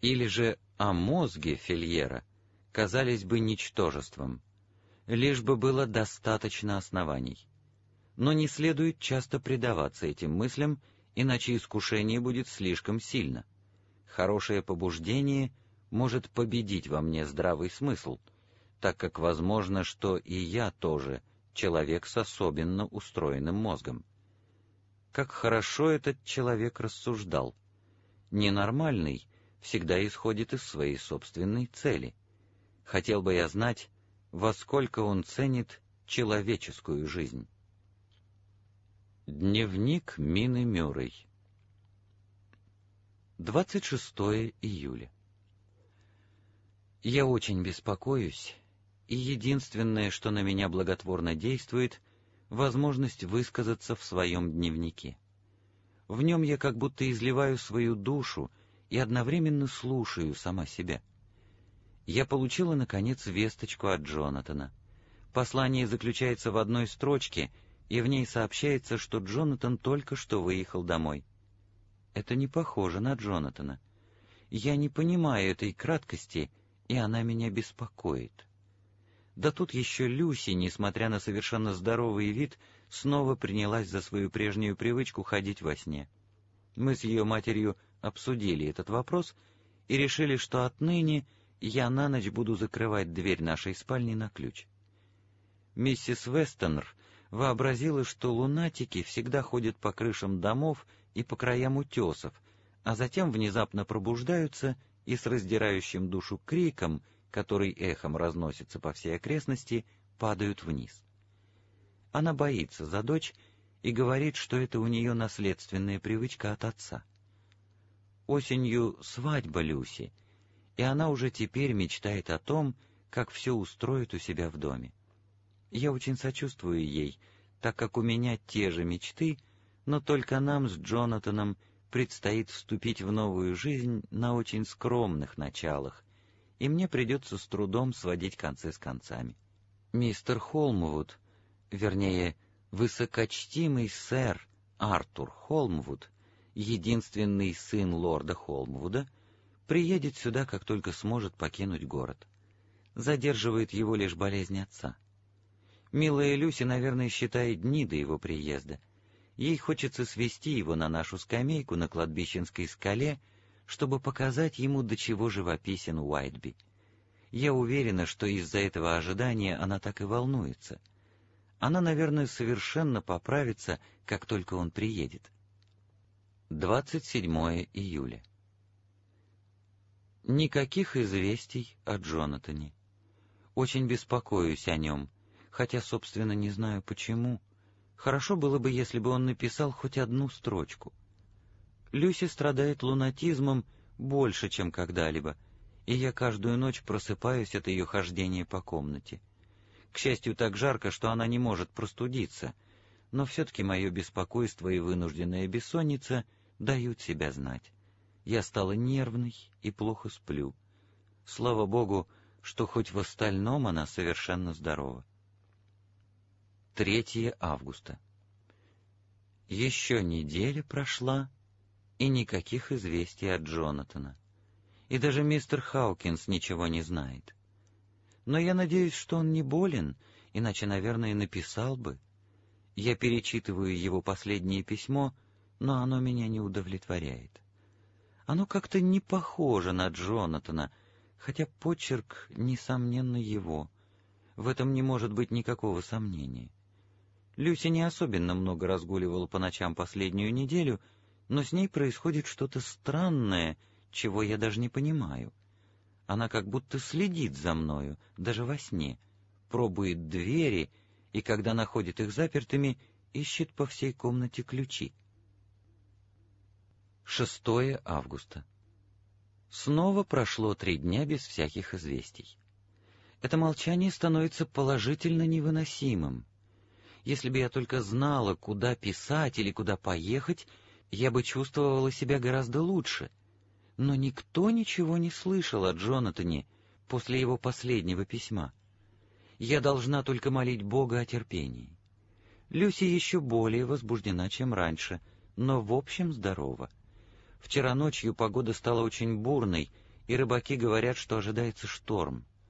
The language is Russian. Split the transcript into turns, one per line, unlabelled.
или же о мозге Фельера казались бы ничтожеством, лишь бы было достаточно оснований. Но не следует часто предаваться этим мыслям, иначе искушение будет слишком сильно. Хорошее побуждение может победить во мне здравый смысл, так как возможно, что и я тоже человек с особенно устроенным мозгом. Как хорошо этот человек рассуждал. Ненормальный всегда исходит из своей собственной цели. Хотел бы я знать, во сколько он ценит человеческую жизнь. Дневник Мины Мюррей. 26 июля. Я очень беспокоюсь, и единственное, что на меня благотворно действует, возможность высказаться в своем дневнике. В нем я как будто изливаю свою душу и одновременно слушаю сама себя. Я получила, наконец, весточку от Джонатана. Послание заключается в одной строчке, и в ней сообщается, что Джонатан только что выехал домой. Это не похоже на Джонатана. Я не понимаю этой краткости, и она меня беспокоит. Да тут еще Люси, несмотря на совершенно здоровый вид, снова принялась за свою прежнюю привычку ходить во сне. Мы с ее матерью обсудили этот вопрос и решили, что отныне я на ночь буду закрывать дверь нашей спальни на ключ. Миссис Вестонер вообразила, что лунатики всегда ходят по крышам домов и по краям утесов, а затем внезапно пробуждаются и с раздирающим душу криком, который эхом разносится по всей окрестности, падают вниз. Она боится за дочь и говорит, что это у нее наследственная привычка от отца. Осенью свадьба Люси, и она уже теперь мечтает о том, как все устроит у себя в доме. Я очень сочувствую ей, так как у меня те же мечты, но только нам с Джонатаном предстоит вступить в новую жизнь на очень скромных началах, и мне придется с трудом сводить концы с концами. Мистер Холмвуд, вернее, высокочтимый сэр Артур Холмвуд, единственный сын лорда Холмвуда, приедет сюда, как только сможет покинуть город. Задерживает его лишь болезнь отца. Милая Люси, наверное, считает дни до его приезда. Ей хочется свести его на нашу скамейку на кладбищенской скале, чтобы показать ему, до чего живописен Уайтби. Я уверена, что из-за этого ожидания она так и волнуется. Она, наверное, совершенно поправится, как только он приедет. 27 июля. Никаких известий о Джонатане. Очень беспокоюсь о нем, хотя, собственно, не знаю почему. Хорошо было бы, если бы он написал хоть одну строчку. Люси страдает лунатизмом больше, чем когда-либо, и я каждую ночь просыпаюсь от ее хождения по комнате. К счастью, так жарко, что она не может простудиться, но все-таки мое беспокойство и вынужденная бессонница дают себя знать. Я стала нервной и плохо сплю. Слава Богу, что хоть в остальном она совершенно здорова. 3 августа. Еще неделя прошла, и никаких известий от Джонатана. И даже мистер Хаукинс ничего не знает. Но я надеюсь, что он не болен, иначе, наверное, написал бы. Я перечитываю его последнее письмо, но оно меня не удовлетворяет. Оно как-то не похоже на Джонатана, хотя почерк, несомненно, его. В этом не может быть никакого сомнения. Люси не особенно много разгуливала по ночам последнюю неделю, но с ней происходит что-то странное, чего я даже не понимаю. Она как будто следит за мною, даже во сне, пробует двери, и когда находит их запертыми, ищет по всей комнате ключи. 6 августа. Снова прошло 3 дня без всяких известий. Это молчание становится положительно невыносимым. Если бы я только знала, куда писать или куда поехать, я бы чувствовала себя гораздо лучше. Но никто ничего не слышал о Джонатане после его последнего письма. Я должна только молить Бога о терпении. Люси еще более возбуждена, чем раньше, но в общем здорова. Вчера ночью погода стала очень бурной, и рыбаки говорят, что ожидается шторм.